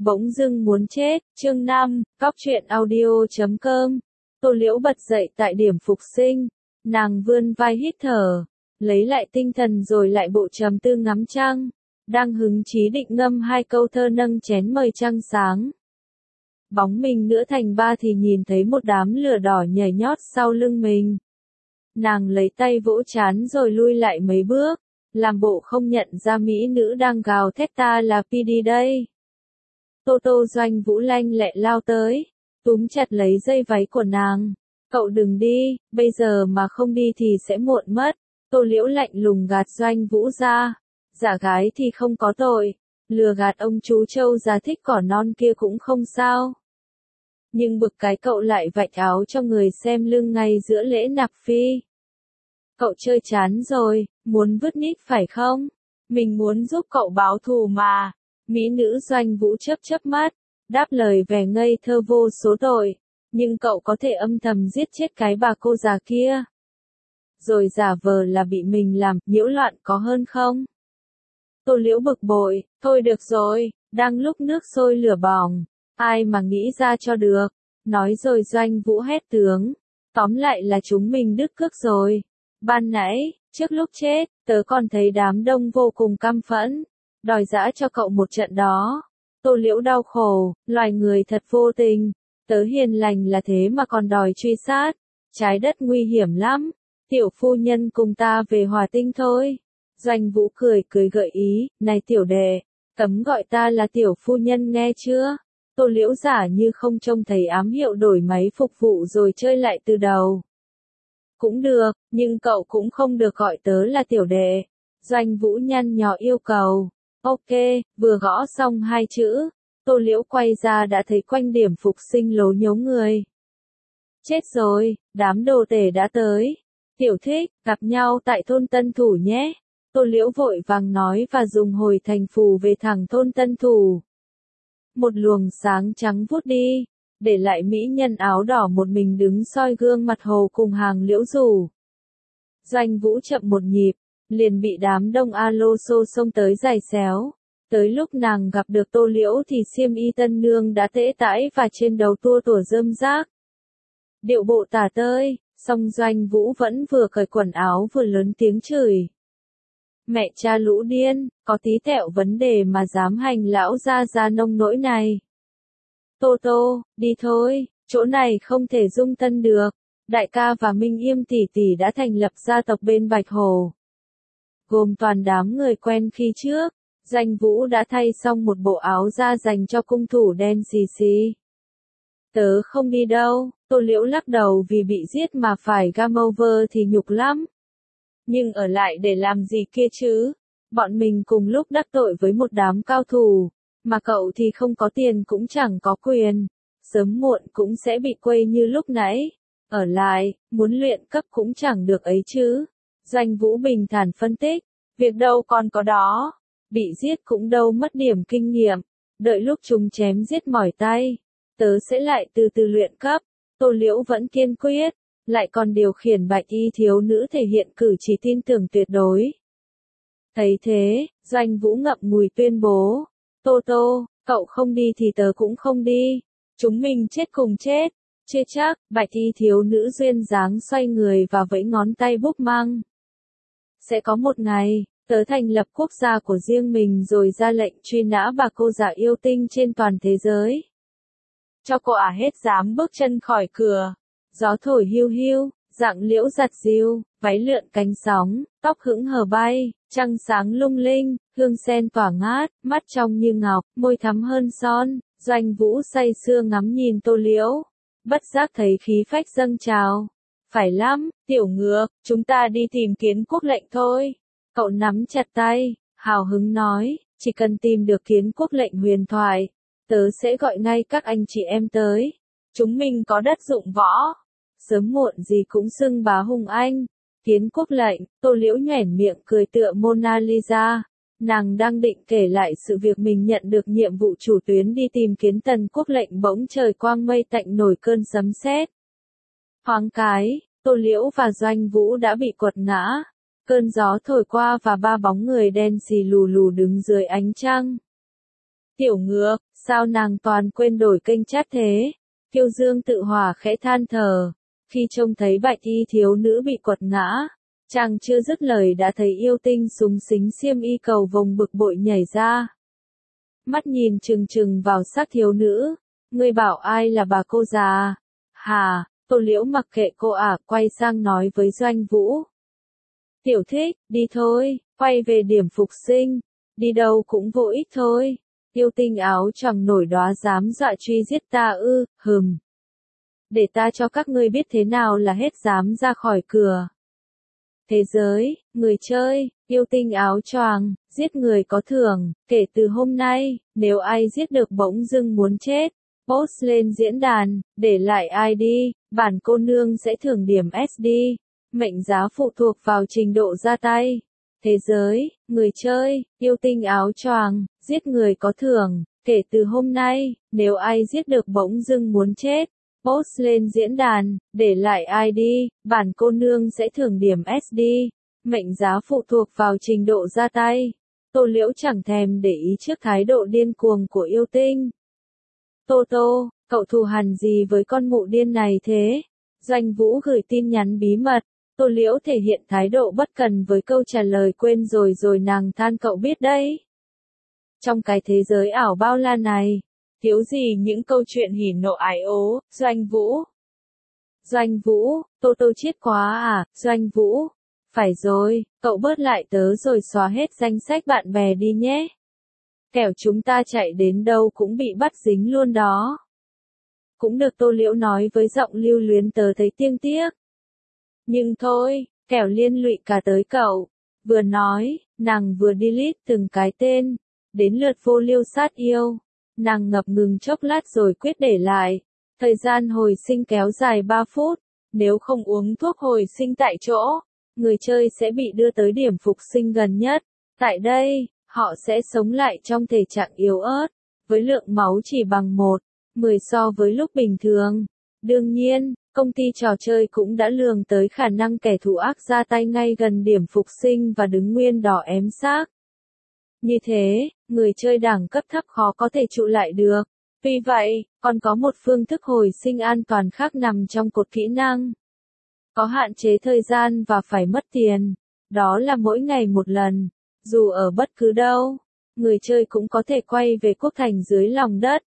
Bỗng dưng muốn chết, chương 5, Cóc truyện audio.com. Tô Liễu bật dậy tại điểm phục sinh, nàng vươn vai hít thở, lấy lại tinh thần rồi lại bộ trầm tư ngắm trăng, đang hứng chí định ngâm hai câu thơ nâng chén mời trăng sáng. Bóng mình nữa thành ba thì nhìn thấy một đám lửa đỏ nhảy nhót sau lưng mình. Nàng lấy tay vỗ trán rồi lui lại mấy bước, làm bộ không nhận ra mỹ nữ đang gào thét ta là PD đây. Tô Tô Doanh Vũ lanh lẹ lao tới, túm chặt lấy dây váy của nàng. Cậu đừng đi, bây giờ mà không đi thì sẽ muộn mất. Tô Liễu lạnh lùng gạt Doanh Vũ ra. Giả gái thì không có tội, lừa gạt ông chú Châu già thích cỏ non kia cũng không sao. Nhưng bực cái cậu lại vạch áo cho người xem lưng ngay giữa lễ nạp phi. Cậu chơi chán rồi, muốn vứt nít phải không? Mình muốn giúp cậu báo thù mà. Mỹ nữ Doanh Vũ chớp mắt, đáp lời vẻ ngây thơ vô số tội. Nhưng cậu có thể âm thầm giết chết cái bà cô già kia. Rồi giả vờ là bị mình làm nhiễu loạn có hơn không? Tô Liễu bực bội, thôi được rồi, đang lúc nước sôi lửa bỏng, ai mà nghĩ ra cho được. Nói rồi Doanh Vũ hét tướng, tóm lại là chúng mình đứt cước rồi. Ban nãy, trước lúc chết, tớ còn thấy đám đông vô cùng căm phẫn, đòi giã cho cậu một trận đó. Tô Liễu đau khổ, loài người thật vô tình, tớ hiền lành là thế mà còn đòi truy sát, trái đất nguy hiểm lắm, tiểu phu nhân cùng ta về Hòa Tinh thôi. Doanh Vũ cười gợi ý, này tiểu đệ, cấm gọi ta là tiểu phu nhân nghe chưa? Tô Liễu giả như không trông thấy ám hiệu đổi máy phục vụ rồi chơi lại từ đầu. Cũng được, nhưng cậu cũng không được gọi tớ là tiểu đệ. Doanh Vũ nhăn nhó yêu cầu. Ok, vừa gõ xong hai chữ, Tô Liễu quay ra đã thấy quanh điểm phục sinh lố nhố người. Chết rồi, đám đồ tể đã tới. Tiểu thích, gặp nhau tại thôn Tân Thủ nhé. Tô Liễu vội vàng nói và dùng hồi thành phù về thẳng thôn Tân Thủ. Một luồng sáng trắng vút đi, để lại mỹ nhân áo đỏ một mình đứng soi gương mặt hồ cùng hàng liễu rủ. Doanh Vũ chậm một nhịp, liền bị đám đông alo xô xông tới giày xéo. Tới lúc nàng gặp được Tô Liễu thì xiêm y tân nương đã tễ tãi và trên đầu tua tủa rơm rác. Điệu bộ tả tơi, song Doanh Vũ vẫn vừa cởi quần áo vừa lớn tiếng chửi. Mẹ cha lũ điên, có tí tẹo vấn đề mà dám hành lão ra nông nỗi này. Tô Tô, đi thôi, chỗ này không thể dung thân được. Đại ca và Minh Yêm tỷ tỷ đã thành lập gia tộc bên Bạch Hồ. Gồm toàn đám người quen khi trước, Doanh Vũ đã thay xong một bộ áo da dành cho cung thủ đen xì xì. Tớ không đi đâu, Tô Liễu lắc đầu vì bị giết mà phải game over thì nhục lắm. Nhưng ở lại để làm gì kia chứ? Bọn mình cùng lúc đắc tội với một đám cao thủ, mà cậu thì không có tiền cũng chẳng có quyền. Sớm muộn cũng sẽ bị quây như lúc nãy. Ở lại, muốn luyện cấp cũng chẳng được ấy chứ. Doanh Vũ bình thản phân tích, việc đâu còn có đó. Bị giết cũng đâu mất điểm kinh nghiệm. Đợi lúc chúng chém giết mỏi tay, tớ sẽ lại từ từ luyện cấp. Tô Liễu vẫn kiên quyết, lại còn điều khiển bạch y thiếu nữ thể hiện cử chỉ tin tưởng tuyệt đối. Thấy thế, Doanh Vũ ngậm ngùi tuyên bố, Tô Tô, cậu không đi thì tớ cũng không đi. Chúng mình chết cùng chết. Chưa chắc, bạch y thiếu nữ duyên dáng xoay người và vẫy ngón tay búp măng. Sẽ có một ngày, tớ thành lập quốc gia của riêng mình rồi ra lệnh truy nã bà cô già yêu tinh trên toàn thế giới. Cho cô hết dám bước chân khỏi cửa. Gió thổi hiu hiu, dạng liễu giặt diêu, váy lượn cánh sóng, tóc hững hờ bay, trăng sáng lung linh, hương sen tỏa ngát, mắt trong như ngọc, môi thắm hơn son. Doanh Vũ say sưa ngắm nhìn Tô Liễu, bất giác thấy khí phách dâng trào. Phải lắm, tiểu ngược, chúng ta đi tìm Kiến Quốc lệnh thôi. Cậu nắm chặt tay, hào hứng nói, chỉ cần tìm được Kiến Quốc lệnh huyền thoại, tớ sẽ gọi ngay các anh chị em tới. Chúng mình có đất dụng võ, sớm muộn gì cũng xưng bá hùng anh. Kiến Quốc lệnh, Tô Liễu nhoẻn miệng cười tựa Mona Lisa. Nàng đang định kể lại sự việc mình nhận được nhiệm vụ chủ tuyến đi tìm Kiến Tần Quốc lệnh bỗng trời quang mây tạnh nổi cơn sấm sét. Thoáng cái, Tô Liễu và Doanh Vũ đã bị quật ngã. Cơn gió thổi qua và ba bóng người đen xì lù lù đứng dưới ánh trăng. Tiểu Ngược, sao nàng toàn quên đổi kênh chat thế? Kiêu Dương tự hòa khẽ than thở, khi trông thấy bạch y thiếu nữ bị quật ngã. Chàng chưa dứt lời đã thấy yêu tinh súng xính xiêm y cầu vồng bực bội nhảy ra. Mắt nhìn trừng trừng vào xác thiếu nữ. Ngươi bảo ai là bà cô già? Hà, Tô Liễu mặc kệ cô quay sang nói với Doanh Vũ. Tiểu Thích, đi thôi, quay về điểm phục sinh. Đi đâu cũng vô ích thôi. Yêu tinh áo choàng nổi đóa dám dọa truy giết ta ư, Để ta cho các ngươi biết thế nào là hết dám ra khỏi cửa. Thế giới, người chơi, yêu tinh áo choàng, giết người có thưởng, kể từ hôm nay, nếu ai giết được bỗng dưng muốn chết, post lên diễn đàn, để lại ID, bản cô nương sẽ thưởng điểm SD, mệnh giá phụ thuộc vào trình độ ra tay. Thế giới, người chơi, yêu tinh áo choàng, giết người có thưởng, kể từ hôm nay, nếu ai giết được bỗng dưng muốn chết, post lên diễn đàn, để lại ID, bản cô nương sẽ thưởng điểm SD, mệnh giá phụ thuộc vào trình độ ra tay. Tô Liễu chẳng thèm để ý trước thái độ điên cuồng của yêu tinh. Tô Tô, cậu thù hằn gì với con mụ điên này thế? Doanh Vũ gửi tin nhắn bí mật. Tô Liễu thể hiện thái độ bất cần với câu trả lời quên rồi nàng than cậu biết đấy. Trong cái thế giới ảo bao la này, thiếu gì những câu chuyện hỉ nộ ái ố, Doanh Vũ. Doanh Vũ, Tô Tô chết quá Doanh Vũ. Phải rồi, cậu bớt lại tớ rồi xóa hết danh sách bạn bè đi nhé. Kẻo chúng ta chạy đến đâu cũng bị bắt dính luôn đó. Cũng được, Tô Liễu nói với giọng lưu luyến, tớ thấy tiếc tiếc. Nhưng thôi, kẻo liên lụy cả tới cậu. Vừa nói, nàng vừa delete từng cái tên. Đến lượt Vô Liêu sát yêu. Nàng ngập ngừng chốc lát rồi quyết để lại. Thời gian hồi sinh kéo dài 3 phút. Nếu không uống thuốc hồi sinh tại chỗ, người chơi sẽ bị đưa tới điểm phục sinh gần nhất. Tại đây, họ sẽ sống lại trong thể trạng yếu ớt, với lượng máu chỉ bằng 1/10 so với lúc bình thường. Đương nhiên, công ty trò chơi cũng đã lường tới khả năng kẻ thù ác ra tay ngay gần điểm phục sinh và đứng nguyên đỏ ém xác. Như thế, người chơi đẳng cấp thấp khó có thể trụ lại được. Vì vậy, còn có một phương thức hồi sinh an toàn khác nằm trong cột kỹ năng. Có hạn chế thời gian và phải mất tiền. Đó là mỗi ngày một lần. Dù ở bất cứ đâu, người chơi cũng có thể quay về quốc thành dưới lòng đất.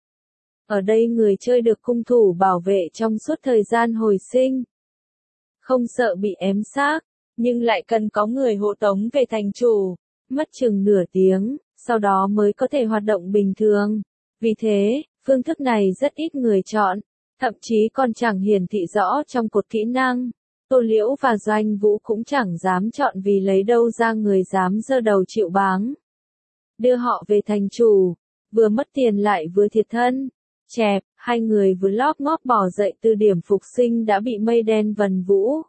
Ở đây người chơi được cung thủ bảo vệ trong suốt thời gian hồi sinh. Không sợ bị ém xác, nhưng lại cần có người hộ tống về thành chủ. Mất chừng nửa tiếng, sau đó mới có thể hoạt động bình thường. Vì thế, phương thức này rất ít người chọn, thậm chí còn chẳng hiển thị rõ trong cột kỹ năng. Tô Liễu và Doanh Vũ cũng chẳng dám chọn vì lấy đâu ra người dám giơ đầu chịu báng. Đưa họ về thành chủ, vừa mất tiền lại vừa thiệt thân. Chẹp, hai người vừa lóp ngóp bò dậy từ điểm phục sinh đã bị mây đen vần vũ.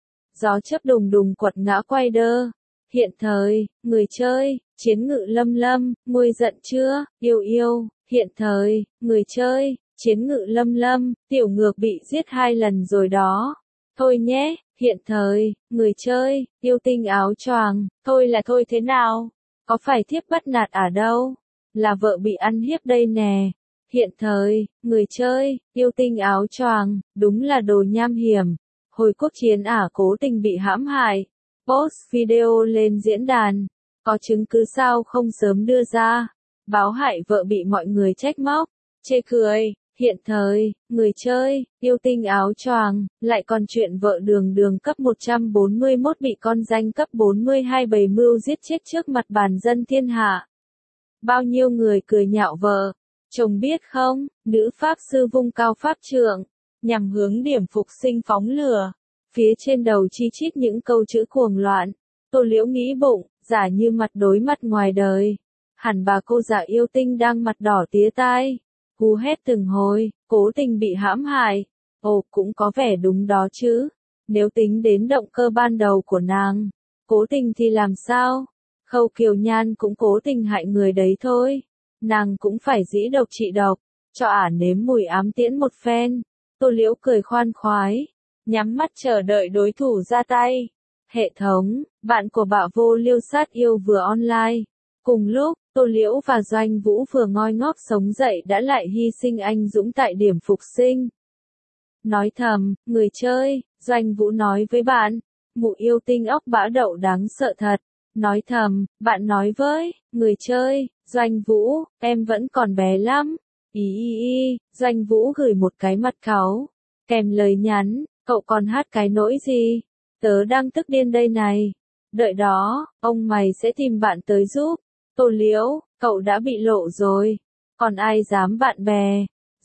Gió chớp đùng đùng quật ngã quay đơ. Hiện thời, người chơi, chiến ngự lâm lâm, nguôi giận chưa, yêu yêu. Hiện thời, người chơi, chiến ngự lâm lâm, tiểu ngược bị giết 2 lần rồi đó. Thôi nhé, hiện thời, người chơi, yêu tinh áo choàng, thôi là thôi thế nào? Có phải thiếp bắt nạt đâu? Là vợ bị ăn hiếp đây nè. Hiện thời, người chơi, yêu tinh áo choàng, đúng là đồ nham hiểm. Hồi quốc chiến cố tình bị hãm hại. Post video lên diễn đàn. Có chứng cứ sao không sớm đưa ra? Báo hại vợ bị mọi người trách móc, chê cười. Hiện thời, người chơi, yêu tinh áo choàng, lại còn chuyện vợ đường đường cấp 141 bị con danh cấp 42 bày mưu giết chết trước mặt bàn dân thiên hạ. Bao nhiêu người cười nhạo vợ. Chồng biết không, nữ pháp sư vung cao pháp trượng, nhằm hướng điểm phục sinh phóng lửa. Phía trên đầu chi chít những câu chữ cuồng loạn. Tô Liễu nghĩ bụng, giả như mặt đối mặt ngoài đời. Hẳn bà cô giả yêu tinh đang mặt đỏ tía tai. Hú hét từng hồi, cố tình bị hãm hại. Ồ, cũng có vẻ đúng đó chứ. Nếu tính đến động cơ ban đầu của nàng, cố tình thì làm sao? Khâu Kiều Nhan cũng cố tình hại người đấy thôi. Nàng cũng phải dĩ độc trị độc, cho nếm mùi ám tiễn một phen. Tô Liễu cười khoan khoái, nhắm mắt chờ đợi đối thủ ra tay. Hệ thống, bạn của bạ Vô Liêu sát yêu vừa online. Cùng lúc, Tô Liễu và Doanh Vũ vừa ngoi ngóp sống dậy đã lại hy sinh anh dũng tại điểm phục sinh. Nói thầm, người chơi, Doanh Vũ nói với bạn, mụ yêu tinh óc bã đậu đáng sợ thật. Nói thầm, bạn nói với, người chơi, Doanh Vũ, em vẫn còn bé lắm. Doanh Vũ gửi một cái mặt cáu, kèm lời nhắn, cậu còn hát cái nỗi gì? Tớ đang tức điên đây này. Đợi đó, ông mày sẽ tìm bạn tới giúp. Tô Liễu, cậu đã bị lộ rồi. Còn ai dám bạn bè?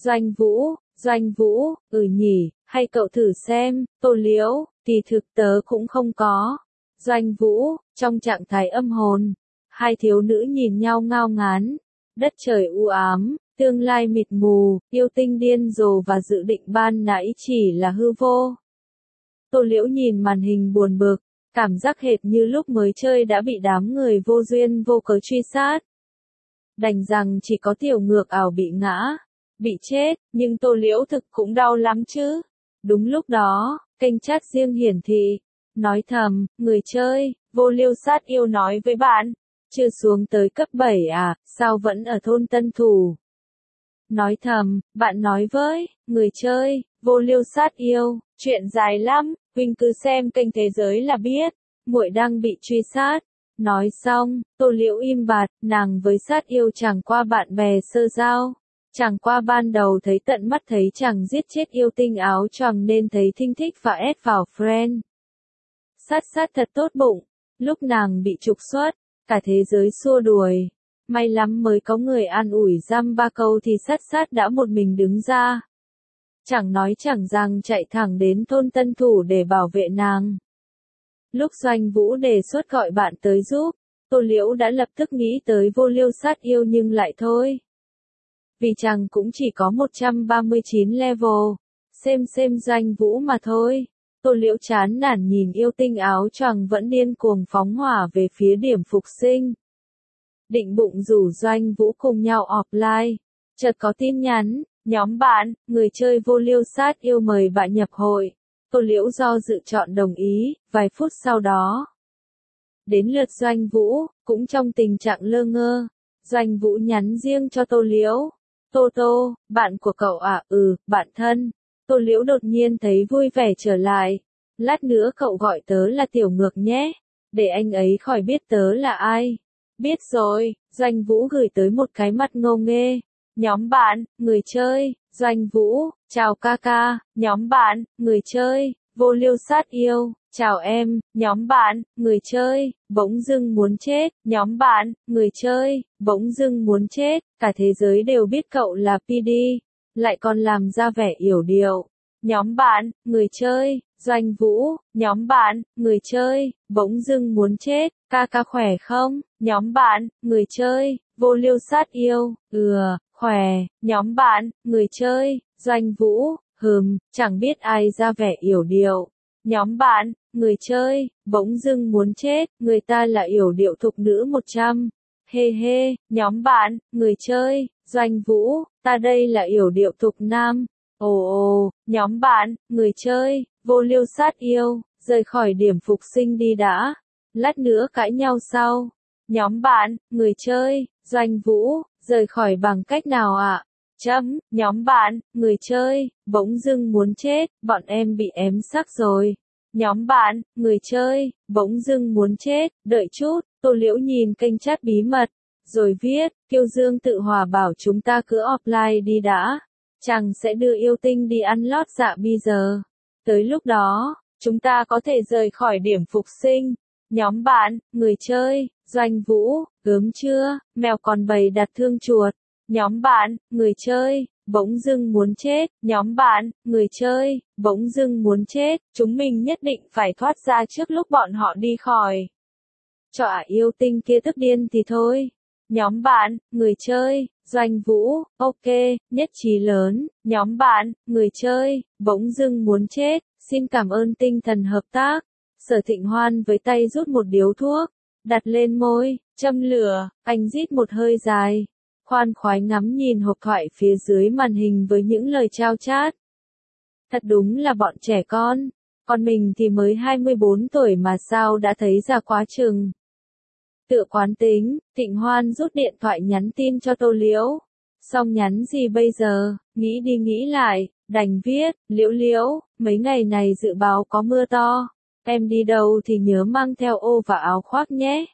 Doanh Vũ, nhỉ, hay cậu thử xem, Tô Liễu, kỳ thực tớ cũng không có. Doanh Vũ, trong trạng thái âm hồn. Hai thiếu nữ nhìn nhau ngao ngán. Đất trời u ám, tương lai mịt mù, yêu tinh điên rồ và dự định ban nãy chỉ là hư vô. Tô Liễu nhìn màn hình buồn bực, cảm giác hệt như lúc mới chơi đã bị đám người vô duyên vô cớ truy sát. Đành rằng chỉ có tiểu ngược ảo bị ngã, bị chết, nhưng Tô Liễu thực cũng đau lắm chứ. Đúng lúc đó, kênh chat riêng hiển thị, nói thầm, người chơi, vô liêu sát yêu nói với bạn, chưa xuống tới cấp 7 à, sao vẫn ở thôn Tân Thủ. Nói thầm, bạn nói với, người chơi, vô liêu sát yêu, chuyện dài lắm, huynh cứ xem kênh thế giới là biết, muội đang bị truy sát. Nói xong, Tô Liễu im bặt, nàng với sát yêu chẳng qua bạn bè sơ giao. Chẳng qua ban đầu thấy tận mắt thấy chàng giết chết yêu tinh áo choàng nên thấy thinh thích và ép vào friend. Sát thật tốt bụng, lúc nàng bị trục xuất, cả thế giới xua đuổi. May lắm mới có người an ủi dăm ba câu thì sát đã một mình đứng ra. Chẳng nói chẳng rằng chạy thẳng đến thôn Tân Thủ để bảo vệ nàng. Lúc Doanh Vũ đề xuất gọi bạn tới giúp, Tô Liễu đã lập tức nghĩ tới vô liêu sát yêu nhưng lại thôi. Vì chàng cũng chỉ có 139 level, xem Doanh Vũ mà thôi. Tô Liễu chán nản nhìn yêu tinh áo choàng vẫn điên cuồng phóng hỏa về phía điểm phục sinh. Định bụng rủ Doanh Vũ cùng nhau offline, chợt có tin nhắn, nhóm bạn, người chơi vô liêu sát yêu mời bạn nhập hội. Tô Liễu do dự chọn đồng ý, vài phút sau đó. Đến lượt Doanh Vũ, cũng trong tình trạng lơ ngơ. Doanh Vũ nhắn riêng cho Tô Liễu. Tô, bạn của cậu à? Bạn thân. Tô Liễu đột nhiên thấy vui vẻ trở lại. Lát nữa cậu gọi tớ là Tiểu Ngược nhé. Để anh ấy khỏi biết tớ là ai. Biết rồi, Doanh Vũ gửi tới một cái mặt ngô nghê. Nhóm bạn, người chơi, Doanh Vũ, chào ca, nhóm bạn, người chơi, vô liêu sát yêu, chào em, nhóm bạn, người chơi, bỗng dưng muốn chết, nhóm bạn, người chơi, bỗng dưng muốn chết, cả thế giới đều biết cậu là PD, lại còn làm ra vẻ yểu điệu. Nhóm bạn, người chơi, Doanh Vũ, nhóm bạn, người chơi, bỗng dưng muốn chết, ca khỏe không? Nhóm bạn, người chơi, vô liêu sát yêu, khỏe, nhóm bạn, người chơi, Doanh Vũ, chẳng biết ai ra vẻ yểu điệu. Nhóm bạn, người chơi, bỗng dưng muốn chết, người ta là yểu điệu thục nữ 100. He, nhóm bạn, người chơi, Doanh Vũ, ta đây là yểu điệu thục nam. Ồ, nhóm bạn, người chơi, vô liêu sát yêu, rời khỏi điểm phục sinh đi đã. Lát nữa cãi nhau sau. Nhóm bạn, người chơi, Doanh Vũ, rời khỏi bằng cách nào ạ? Nhóm bạn, người chơi, bỗng dưng muốn chết, bọn em bị ém xác rồi. Nhóm bạn, người chơi, bỗng dưng muốn chết, đợi chút, Tô Liễu nhìn kênh chat bí mật, rồi viết, Kiêu Dương tự hòa bảo chúng ta cứ offline đi đã. Chàng sẽ đưa yêu tinh đi ăn lót dạ bây giờ. Tới lúc đó, chúng ta có thể rời khỏi điểm phục sinh. Nhóm bạn, người chơi, Doanh Vũ, gớm chưa, mèo còn bầy đặt thương chuột. Nhóm bạn, người chơi, bỗng dưng muốn chết. Nhóm bạn, người chơi, bỗng dưng muốn chết. Chúng mình nhất định phải thoát ra trước lúc bọn họ đi khỏi. Cho yêu tinh kia tức điên thì thôi. Nhóm bạn, người chơi, Doanh Vũ, ok, nhất trí lớn. Nhóm bạn, người chơi, bỗng dưng muốn chết. Xin cảm ơn tinh thần hợp tác. Sở Thịnh Hoan với tay rút một điếu thuốc, đặt lên môi, châm lửa, anh rít một hơi dài. Khoan khoái ngắm nhìn hộp thoại phía dưới màn hình với những lời chao chát. Thật đúng là bọn trẻ con mình thì mới 24 tuổi mà sao đã thấy già quá chừng. Tựa quán tính, Thịnh Hoan rút điện thoại nhắn tin cho Tô Liễu. Xong nhắn gì bây giờ, nghĩ đi nghĩ lại, đành viết, Liễu Liễu, mấy ngày này dự báo có mưa to. Em đi đâu thì nhớ mang theo ô và áo khoác nhé.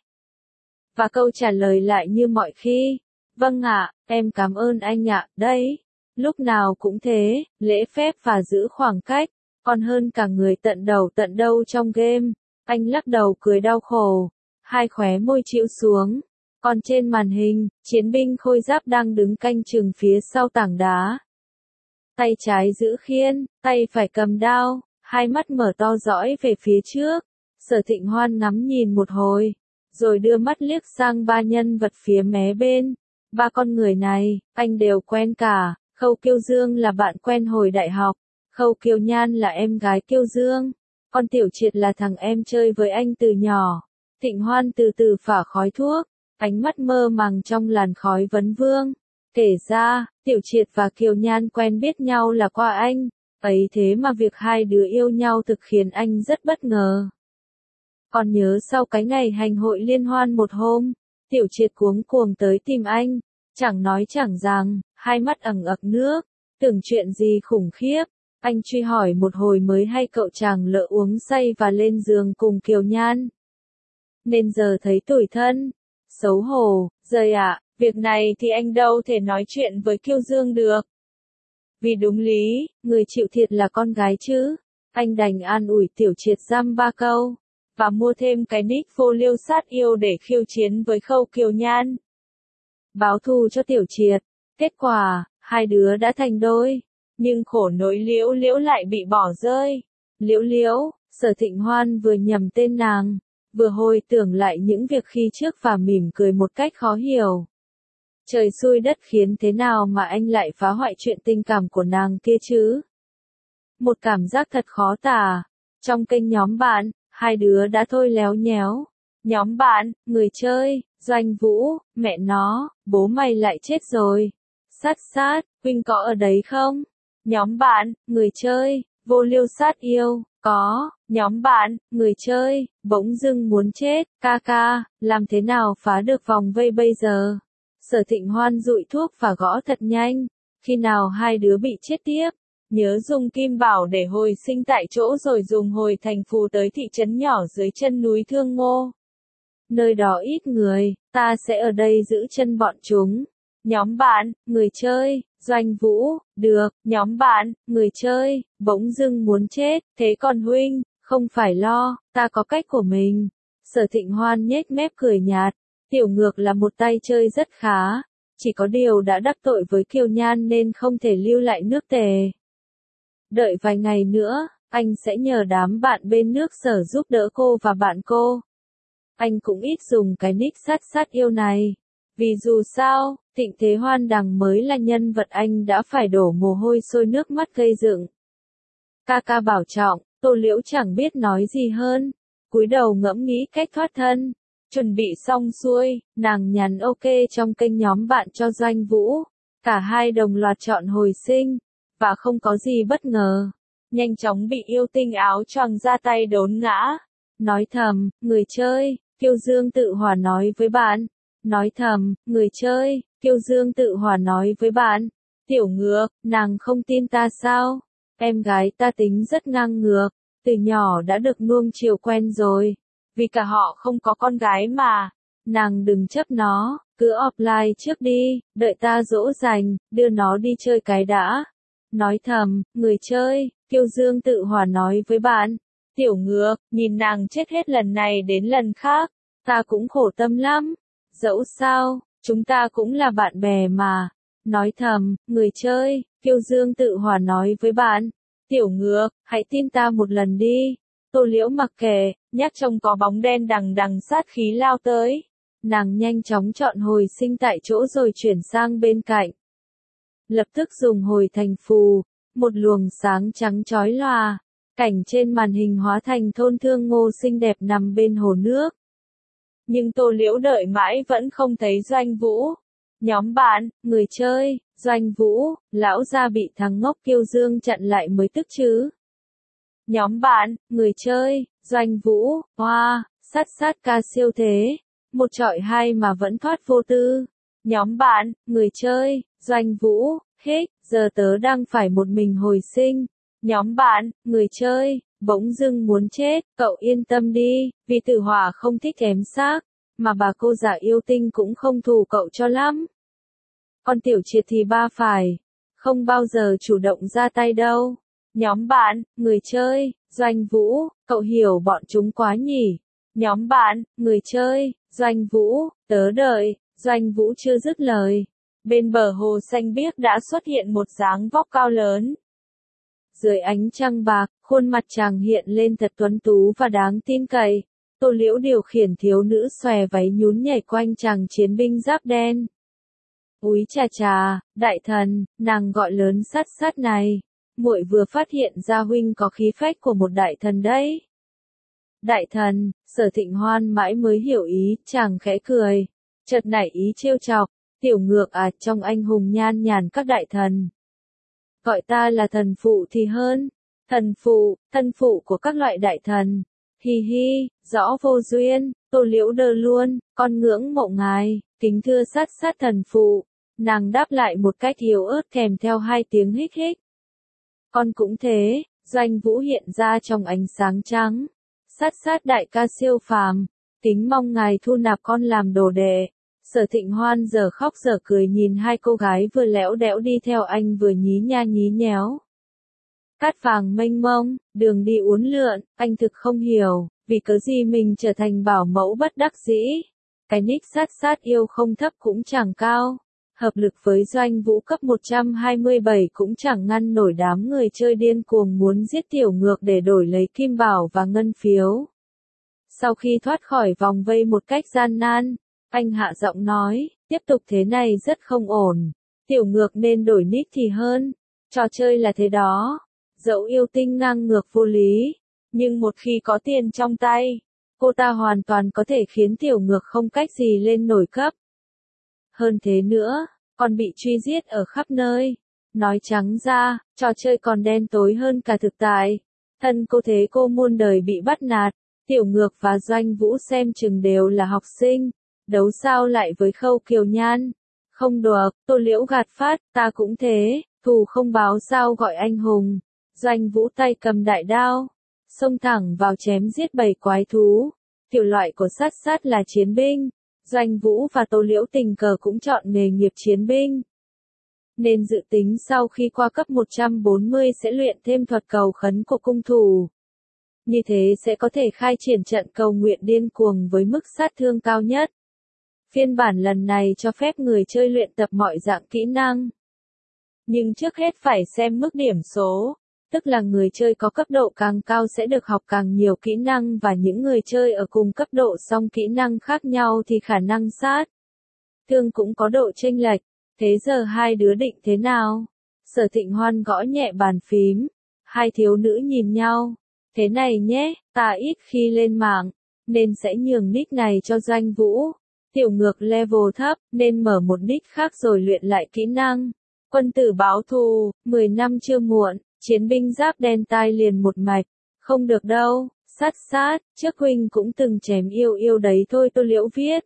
Và câu trả lời lại như mọi khi. Vâng ạ, em cảm ơn anh ạ, đấy. Lúc nào cũng thế, lễ phép và giữ khoảng cách, còn hơn cả người tận đầu tận đâu trong game. Anh lắc đầu cười đau khổ, hai khóe môi chịu xuống. Còn trên màn hình, chiến binh khôi giáp đang đứng canh chừng phía sau tảng đá. Tay trái giữ khiên, tay phải cầm đao, hai mắt mở to dõi về phía trước. Sở Thịnh Hoan ngắm nhìn một hồi, rồi đưa mắt liếc sang ba nhân vật phía mé bên. Ba con người này, anh đều quen cả. Khâu Kiêu Dương là bạn quen hồi đại học, Khâu Kiều Nhan là em gái Kiêu Dương, còn Tiểu Triệt là thằng em chơi với anh từ nhỏ. Thịnh Hoan từ từ phả khói thuốc, ánh mắt mơ màng trong làn khói vấn vương. Kể ra, Tiểu Triệt và Kiều Nhan quen biết nhau là qua anh, ấy thế mà việc hai đứa yêu nhau thực khiến anh rất bất ngờ. Còn nhớ sau cái ngày hành hội liên hoan một hôm, Tiểu Triệt cuống cuồng tới tìm anh, chẳng nói chẳng rằng, hai mắt ẩn ực nước, tưởng chuyện gì khủng khiếp. Anh truy hỏi một hồi mới hay cậu chàng lỡ uống say và lên giường cùng Kiều Nhan. Nên giờ thấy tủi thân, xấu hổ, rời ạ, việc này thì anh đâu thể nói chuyện với Kiêu Dương được. Vì đúng lý, người chịu thiệt là con gái chứ. Anh đành an ủi Tiểu Triệt dăm ba câu, và mua thêm cái nick vô liêu sát yêu để khiêu chiến với Khâu Kiều Nhan. Báo thù cho Tiểu Triệt, kết quả, hai đứa đã thành đôi. Nhưng khổ nỗi Liễu Liễu lại bị bỏ rơi. Liễu Liễu, Sở Thịnh Hoan vừa nhầm tên nàng, vừa hồi tưởng lại những việc khi trước và mỉm cười một cách khó hiểu. Trời xui đất khiến thế nào mà anh lại phá hoại chuyện tình cảm của nàng kia chứ? Một cảm giác thật khó tả. Trong kênh nhóm bạn, hai đứa đã thôi léo nhéo. Nhóm bạn, người chơi, Doanh Vũ, mẹ nó, bố mày lại chết rồi. Sát sát, huynh có ở đấy không? Nhóm bạn, người chơi, vô liêu sát yêu, có. Nhóm bạn, người chơi, bỗng dưng muốn chết, ca ca, làm thế nào phá được vòng vây bây giờ? Sở Thịnh Hoan dụi thuốc và gõ thật nhanh. Khi nào hai đứa bị chết tiếp? Nhớ dùng kim bảo để hồi sinh tại chỗ rồi dùng hồi thành phù tới thị trấn nhỏ dưới chân núi Thương Ngô. Nơi đó ít người, ta sẽ ở đây giữ chân bọn chúng. Nhóm bạn, người chơi, Doanh Vũ, được. Nhóm bạn, người chơi, bỗng dưng muốn chết, thế còn huynh, không phải lo, ta có cách của mình. Sở Thịnh Hoan nhếch mép cười nhạt, Tiểu Ngược là một tay chơi rất khá, chỉ có điều đã đắc tội với Kiều Nhan nên không thể lưu lại nước Tề. Đợi vài ngày nữa, anh sẽ nhờ đám bạn bên nước Sở giúp đỡ cô và bạn cô. Anh cũng ít dùng cái nick sát sát yêu này. Vì dù sao, Thịnh Thế Hoan Đằng mới là nhân vật anh đã phải đổ mồ hôi sôi nước mắt gây dựng. Ca ca bảo trọng, Tô Liễu chẳng biết nói gì hơn. Cúi đầu ngẫm nghĩ cách thoát thân. Chuẩn bị xong xuôi, nàng nhắn ok trong kênh nhóm bạn cho Doanh Vũ. Cả hai đồng loạt chọn hồi sinh. Và không có gì bất ngờ. Nhanh chóng bị yêu tinh áo choàng ra tay đốn ngã. Nói thầm, người chơi, Kiêu Dương tự hòa nói với bạn. Nói thầm, người chơi, Kiêu Dương tự hòa nói với bạn. Tiểu Ngược, nàng không tin ta sao? Em gái ta tính rất ngang ngược, từ nhỏ đã được nuông chiều quen rồi. Vì cả họ không có con gái mà. Nàng đừng chấp nó, cứ offline trước đi, đợi ta dỗ dành, đưa nó đi chơi cái đã. Nói thầm, người chơi, Kiêu Dương tự hòa nói với bạn. Tiểu Ngược, nhìn nàng chết hết lần này đến lần khác, ta cũng khổ tâm lắm. Dẫu sao, chúng ta cũng là bạn bè mà. Nói thầm, người chơi, Kiêu Dương tự hòa nói với bạn. Tiểu Ngược, hãy tin ta một lần đi. Tô Liễu mặc kệ, nhắc trông có bóng đen đằng đằng sát khí lao tới. Nàng nhanh chóng chọn hồi sinh tại chỗ rồi chuyển sang bên cạnh. Lập tức dùng hồi thành phù, một luồng sáng trắng chói lòa. Cảnh trên màn hình hóa thành thôn Thương Ngô xinh đẹp nằm bên hồ nước. Nhưng Tô Liễu đợi mãi vẫn không thấy Doanh Vũ. Nhóm bạn, người chơi, Doanh Vũ, lão gia bị thằng ngốc Kiêu Dương chặn lại mới tức chứ. Nhóm bạn, người chơi, Doanh Vũ, hoa, sát sát ca siêu thế. một chọi hai mà vẫn thoát vô tư. Nhóm bạn, người chơi, Doanh Vũ, hích, giờ tớ đang phải một mình hồi sinh. Nhóm bạn, người chơi, bỗng dưng muốn chết, cậu yên tâm đi, vì tử hỏa không thích kém xác, mà bà cô giả yêu tinh cũng không thù cậu cho lắm. Con tiểu triệt thì ba phải, không bao giờ chủ động ra tay đâu. Nhóm bạn, người chơi, Doanh Vũ, cậu hiểu bọn chúng quá nhỉ. Nhóm bạn, người chơi, Doanh Vũ, tớ đợi, Doanh Vũ chưa dứt lời. Bên bờ hồ xanh biếc đã xuất hiện một dáng vóc cao lớn. Dưới ánh trăng bạc, khuôn mặt chàng hiện lên thật tuấn tú và đáng tin cậy. Tô Liễu điều khiển thiếu nữ xòe váy nhún nhảy quanh chàng chiến binh giáp đen. Úi chà chà, đại thần, nàng gọi lớn sát sát này. Muội vừa phát hiện ra huynh có khí phách của một đại thần đấy. Đại thần, Sở Thịnh Hoan mãi mới hiểu ý, chàng khẽ cười. Chợt nảy ý trêu chọc, tiểu ngược à, trong anh hùng nhan nhản các đại thần. Gọi ta là thần phụ thì hơn. Thần phụ, thân phụ của các loại đại thần. Hi hi, rõ vô duyên, Tô Liễu đơ luôn, con ngưỡng mộ ngài, kính thưa sát sát thần phụ. Nàng đáp lại một cách yếu ớt kèm theo hai tiếng hích hích. Con cũng thế, Doanh Vũ hiện ra trong ánh sáng trắng. Sát sát đại ca siêu phàm, kính mong ngài thu nạp con làm đồ đệ. Sở Thịnh Hoan giờ khóc giờ cười nhìn hai cô gái vừa lẽo đẽo đi theo anh vừa nhí nha nhí nhéo. Cát vàng mênh mông, đường đi uốn lượn, anh thực không hiểu, vì cớ gì mình trở thành bảo mẫu bất đắc dĩ. Cái nick sát sát yêu không thấp cũng chẳng cao. Hợp lực với Doanh Vũ cấp 127 cũng chẳng ngăn nổi đám người chơi điên cuồng muốn giết tiểu ngược để đổi lấy kim bảo và ngân phiếu. Sau khi thoát khỏi vòng vây một cách gian nan, anh hạ giọng nói, tiếp tục thế này rất không ổn. Tiểu ngược nên đổi nick thì hơn. Trò chơi là thế đó. Dẫu yêu tinh ngang ngược vô lý, nhưng một khi có tiền trong tay, cô ta hoàn toàn có thể khiến tiểu ngược không cách gì lên nổi cấp. Hơn thế nữa, còn bị truy giết ở khắp nơi. Nói trắng ra, trò chơi còn đen tối hơn cả thực tại. Thân cô thế cô muôn đời bị bắt nạt, tiểu ngược và Doanh Vũ xem chừng đều là học sinh. Đấu sao lại với Khâu Kiều Nhan? Không được, Tô Liễu gạt phát, ta cũng thế, thù không báo sao gọi anh hùng. Doanh Vũ tay cầm đại đao, xông thẳng vào chém giết bầy quái thú. Tiểu loại của sát sát là chiến binh. Doanh Vũ và Tô Liễu tình cờ cũng chọn nghề nghiệp chiến binh. Nên dự tính sau khi qua cấp 140 sẽ luyện thêm thuật cầu khấn của cung thủ. Như thế sẽ có thể khai triển trận cầu nguyện điên cuồng với mức sát thương cao nhất. Phiên bản lần này cho phép người chơi luyện tập mọi dạng kỹ năng. Nhưng trước hết phải xem mức điểm số. Tức là người chơi có cấp độ càng cao sẽ được học càng nhiều kỹ năng và những người chơi ở cùng cấp độ song kỹ năng khác nhau thì khả năng sát thương cũng có độ chênh lệch. Thế giờ hai đứa định thế nào? Sở Thịnh Hoan gõ nhẹ bàn phím. Hai thiếu nữ nhìn nhau. Thế này nhé, ta ít khi lên mạng, nên sẽ nhường nick này cho Doanh Vũ. Tiểu ngược level thấp, nên mở một nick khác rồi luyện lại kỹ năng. Quân tử báo thù, 10 năm chưa muộn. Chiến binh giáp đen tai liền một mạch. Không được đâu, sát sát, trước huynh cũng từng chém yêu yêu đấy thôi. Tô Liễu viết.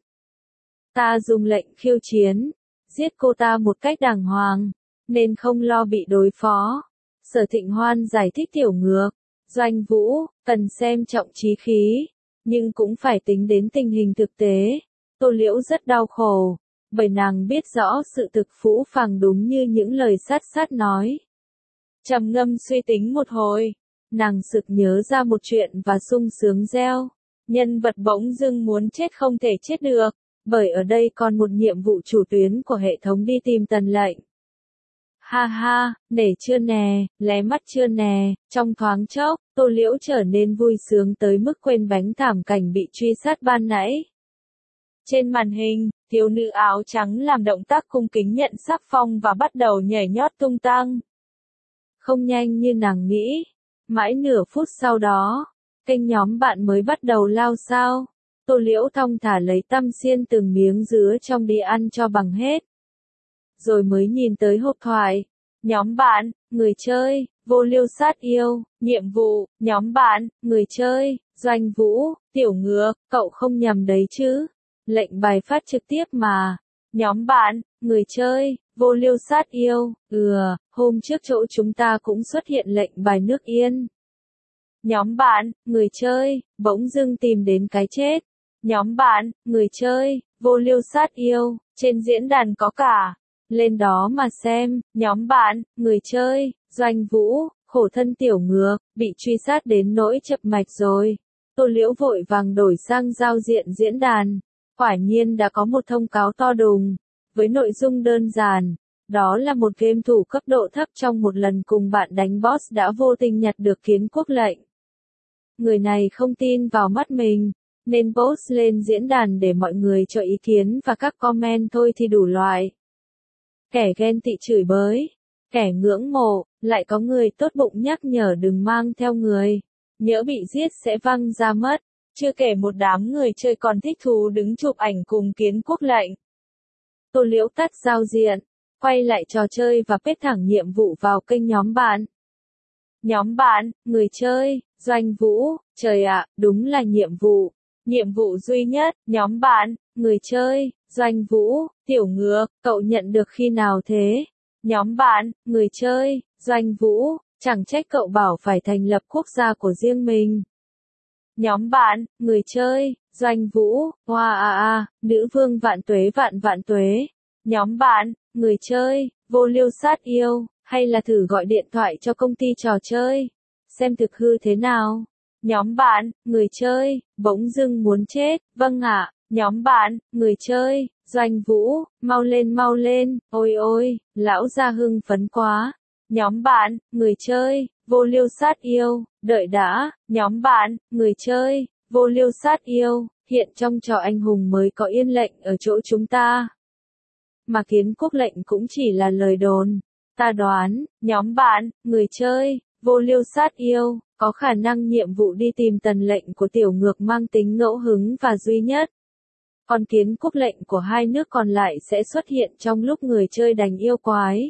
Ta dùng lệnh khiêu chiến, giết cô ta một cách đàng hoàng, nên không lo bị đối phó. Sở Thịnh Hoan giải thích tiểu ngược. Doanh Vũ, cần xem trọng chí khí, nhưng cũng phải tính đến tình hình thực tế. Tô Liễu rất đau khổ, bởi nàng biết rõ sự thực phũ phàng đúng như những lời sát sát nói. Trầm ngâm suy tính một hồi, nàng sực nhớ ra một chuyện và sung sướng reo. Nhân vật bỗng dưng muốn chết không thể chết được, bởi ở đây còn một nhiệm vụ chủ tuyến của hệ thống đi tìm Tần Lệnh. Ha ha, nể chưa nè, lé mắt chưa nè, trong thoáng chốc, Tô Liễu trở nên vui sướng tới mức quên bánh thảm cảnh bị truy sát ban nãy. Trên màn hình, thiếu nữ áo trắng làm động tác cung kính nhận sắc phong và bắt đầu nhảy nhót tung tăng. Không nhanh như nàng nghĩ. Mãi nửa phút sau đó, kênh nhóm bạn mới bắt đầu lao sao. Tô Liễu thong thả lấy tăm xiên từng miếng dứa trong đi ăn cho bằng hết. Rồi mới nhìn tới hộp thoại. Nhóm bạn, người chơi, vô liêu sát yêu, nhiệm vụ, nhóm bạn, người chơi, Doanh Vũ, tiểu ngược, cậu không nhầm đấy chứ. Lệnh bài phát trực tiếp mà. Nhóm bạn, người chơi, vô lưu sát yêu, hôm trước chỗ chúng ta cũng xuất hiện lệnh bài nước yên. Nhóm bạn, người chơi, bỗng dưng tìm đến cái chết. Nhóm bạn, người chơi, vô lưu sát yêu, trên diễn đàn có cả. Lên đó mà xem, nhóm bạn, người chơi, Doanh Vũ, khổ thân tiểu ngược, bị truy sát đến nỗi chập mạch rồi. Tô Liễu vội vàng đổi sang giao diện diễn đàn. Quả nhiên đã có một thông cáo to đùng, với nội dung đơn giản. Đó là một game thủ cấp độ thấp trong một lần cùng bạn đánh boss đã vô tình nhặt được kiến quốc lệnh. Người này không tin vào mắt mình, nên post lên diễn đàn để mọi người cho ý kiến và các comment thôi thì đủ loại. Kẻ ghen tị chửi bới, kẻ ngưỡng mộ, lại có người tốt bụng nhắc nhở đừng mang theo người, nhỡ bị giết sẽ văng ra mất. Chưa kể một đám người chơi còn thích thú đứng chụp ảnh cùng kiến quốc lệnh. Tô Liễu tắt giao diện, quay lại trò chơi và paste thẳng nhiệm vụ vào kênh nhóm bạn. Nhóm bạn, người chơi, Doanh Vũ, trời ạ, đúng là nhiệm vụ. Nhiệm vụ duy nhất, nhóm bạn, người chơi, Doanh Vũ, tiểu ngược, cậu nhận được khi nào thế? Nhóm bạn, người chơi, Doanh Vũ, chẳng trách cậu bảo phải thành lập quốc gia của riêng mình. Nhóm bạn, người chơi, Doanh Vũ, nữ vương vạn tuế vạn vạn tuế. Nhóm bạn, người chơi, vô lưu sát yêu, hay là thử gọi điện thoại cho công ty trò chơi, xem thực hư thế nào. Nhóm bạn, người chơi, bỗng dưng muốn chết, vâng ạ. Nhóm bạn, người chơi, Doanh Vũ, mau lên, ôi ôi, lão gia hưng phấn quá. Nhóm bạn, người chơi, vô lưu sát yêu, đợi đã. Nhóm bạn, người chơi, vô lưu sát yêu, hiện trong trò anh hùng mới có yên lệnh ở chỗ chúng ta. Mà kiến quốc lệnh cũng chỉ là lời đồn. Ta đoán, nhóm bạn, người chơi, vô lưu sát yêu, có khả năng nhiệm vụ đi tìm tần lệnh của tiểu ngược mang tính ngẫu hứng và duy nhất. Còn kiến quốc lệnh của hai nước còn lại sẽ xuất hiện trong lúc người chơi đánh yêu quái.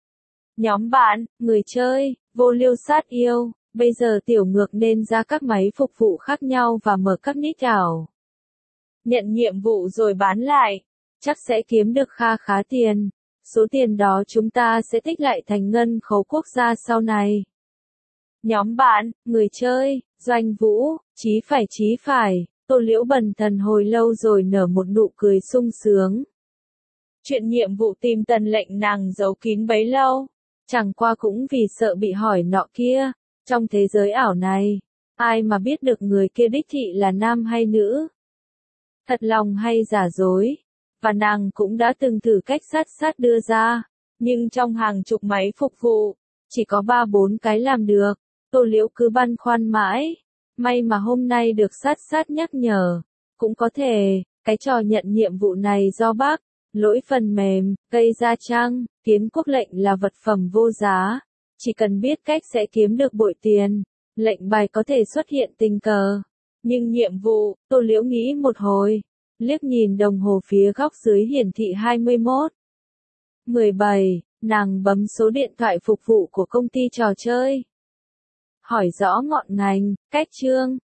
Nhóm bạn, người chơi, vô lưu sát yêu, bây giờ tiểu ngược nên ra các máy phục vụ khác nhau và mở các nick ảo. Nhận nhiệm vụ rồi bán lại, chắc sẽ kiếm được kha khá tiền. Số tiền đó chúng ta sẽ tích lại thành ngân khấu quốc gia sau này. Nhóm bạn, người chơi, Doanh Vũ, chí phải, Tô Liễu bần thần hồi lâu rồi nở một nụ cười sung sướng. Chuyện nhiệm vụ tìm tần lệnh nàng giấu kín bấy lâu, chẳng qua cũng vì sợ bị hỏi nọ kia. Trong thế giới ảo này, ai mà biết được người kia đích thị là nam hay nữ, thật lòng hay giả dối. Và nàng cũng đã từng thử cách sát đưa ra, nhưng trong hàng chục máy phục vụ, chỉ có 3-4 cái làm được. Tô Liễu cứ băn khoăn mãi, may mà hôm nay được sát nhắc nhở. Cũng có thể, cái trò nhận nhiệm vụ này do bác, lỗi phần mềm, gây ra chăng, kiến quốc lệnh là vật phẩm vô giá. Chỉ cần biết cách sẽ kiếm được bội tiền, lệnh bài có thể xuất hiện tình cờ. Nhưng nhiệm vụ, Tô Liễu nghĩ một hồi. Liếc nhìn đồng hồ phía góc dưới hiển thị 21:17, nàng bấm số điện thoại phục vụ của công ty trò chơi. Hỏi rõ ngọn ngành, cách chương,